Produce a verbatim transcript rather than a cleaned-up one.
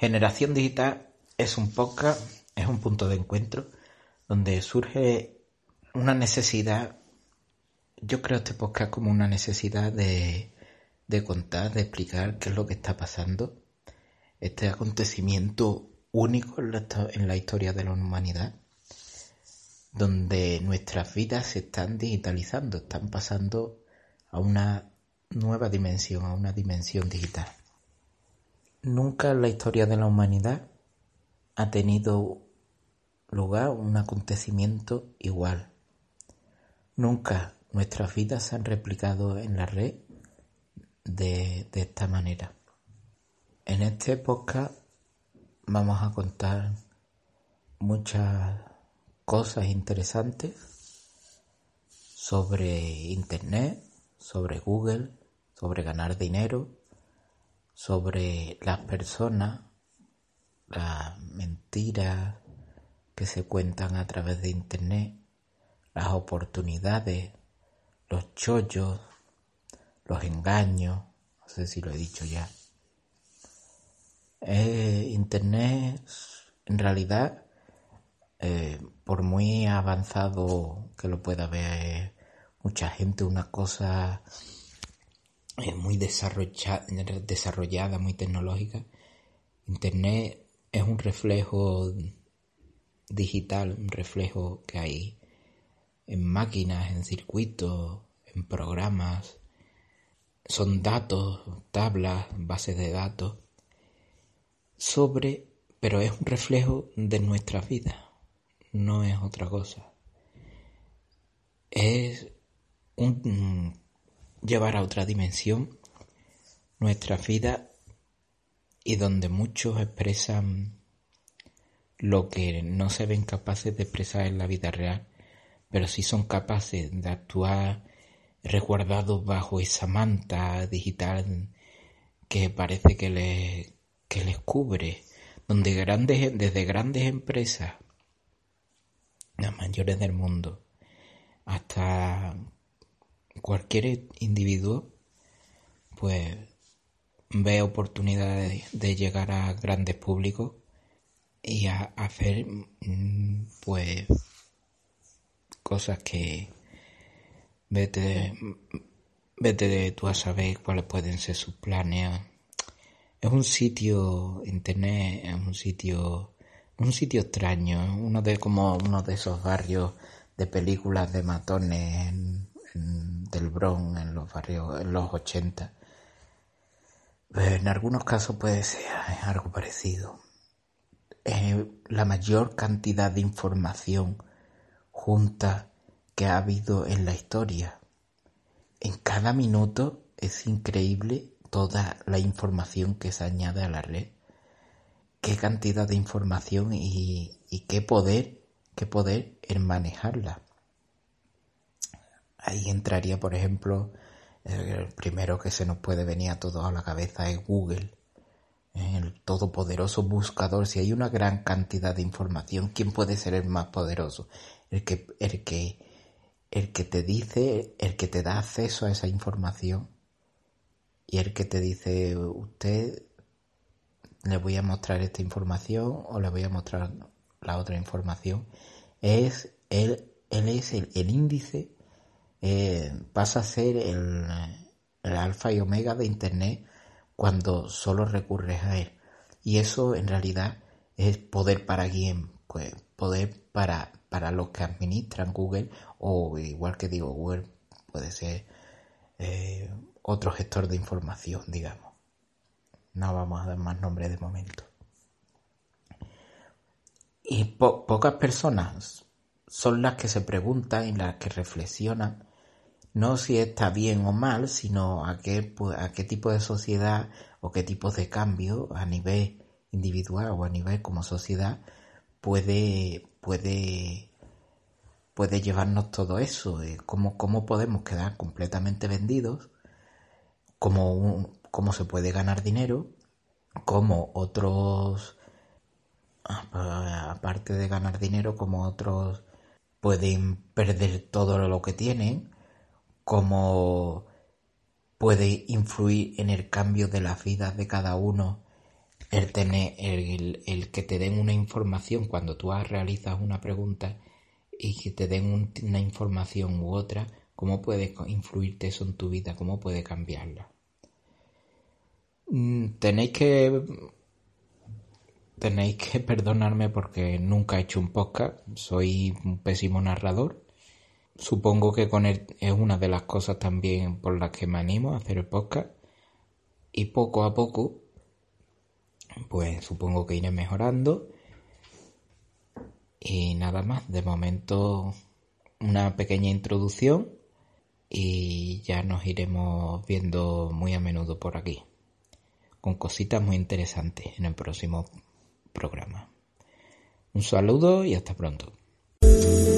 Generación Digital es un podcast, es un punto de encuentro donde surge una necesidad. Yo creo este podcast como una necesidad de, de contar, de explicar qué es lo que está pasando. Este acontecimiento único en la, en la historia de la humanidad, donde nuestras vidas se están digitalizando, están pasando a una nueva dimensión, a una dimensión digital. Nunca en la historia de la humanidad ha tenido lugar un acontecimiento igual. Nunca nuestras vidas se han replicado en la red de, de esta manera. En este podcast vamos a contar muchas cosas interesantes sobre Internet, sobre Google, sobre ganar dinero, sobre las personas, las mentiras que se cuentan a través de Internet, las oportunidades, los chollos, los engaños, no sé si lo he dicho ya. Eh, Internet, en realidad, eh, por muy avanzado que lo pueda ver mucha gente, una cosa eh, muy desarrollada, desarrollada, muy tecnológica. Internet es un reflejo digital, un reflejo que hay en máquinas, en circuitos, en programas. Son datos, tablas, bases de datos, sobre, pero es un reflejo de nuestras vidas, no es otra cosa. Es un llevar a otra dimensión nuestras vidas, y donde muchos expresan lo que no se ven capaces de expresar en la vida real, pero sí son capaces de actuar resguardados bajo esa manta digital que parece que les, que les cubre, donde grandes, desde grandes empresas, las mayores del mundo, hasta cualquier individuo, pues ve oportunidades de llegar a grandes públicos y a hacer pues cosas que vete, vete de tú a saber cuáles pueden ser sus planes. Es un sitio, Internet es un sitio, un sitio extraño, uno de como uno de esos barrios de películas de matones en, en, del Bronx, en los barrios, en los ochenta. En algunos casos puede ser algo parecido. Eh, la mayor cantidad de información junta que ha habido en la historia. En cada minuto es increíble toda la información que se añade a la red. Qué cantidad de información y, y qué poder, qué poder en manejarla. Ahí entraría, por ejemplo, el primero que se nos puede venir a todos a la cabeza es Google, el todopoderoso buscador. Si hay una gran cantidad de información, ¿quién puede ser el más poderoso? El que, el que, el que te dice, el que te da acceso a esa información, y el que te dice, usted le voy a mostrar esta información o le voy a mostrar la otra información. Es él, él es el, el índice. Eh, pasa a ser el, el alfa y omega de Internet cuando solo recurres a él. Y eso en realidad es poder para quién, pues poder para, para los que administran Google, o igual que digo Google, puede ser eh, otro gestor de información, digamos. No vamos a dar más nombres de momento. Y po- pocas personas son las que se preguntan y las que reflexionan, no si está bien o mal, sino a qué, a qué tipo de sociedad o qué tipo de cambio a nivel individual o a nivel como sociedad puede, puede, puede llevarnos todo eso. ¿Cómo, cómo podemos quedar completamente vendidos? ¿Cómo, un, cómo se puede ganar dinero? ¿Cómo otros, aparte de ganar dinero, como otros pueden perder todo lo que tienen? ¿Cómo puede influir en el cambio de las vidas de cada uno el tener el, el que te den una información cuando tú realizas una pregunta y que te den un, una información u otra, ¿cómo puede influirte eso en tu vida? ¿Cómo puede cambiarla? Tenéis que tenéis que perdonarme porque nunca he hecho un podcast, soy un pésimo narrador. Supongo que con él es una de las cosas también por las que me animo a hacer el podcast, y poco a poco pues supongo que iré mejorando. Y nada más, de momento una pequeña introducción y ya nos iremos viendo muy a menudo por aquí, con cositas muy interesantes en el próximo programa. Un saludo y hasta pronto.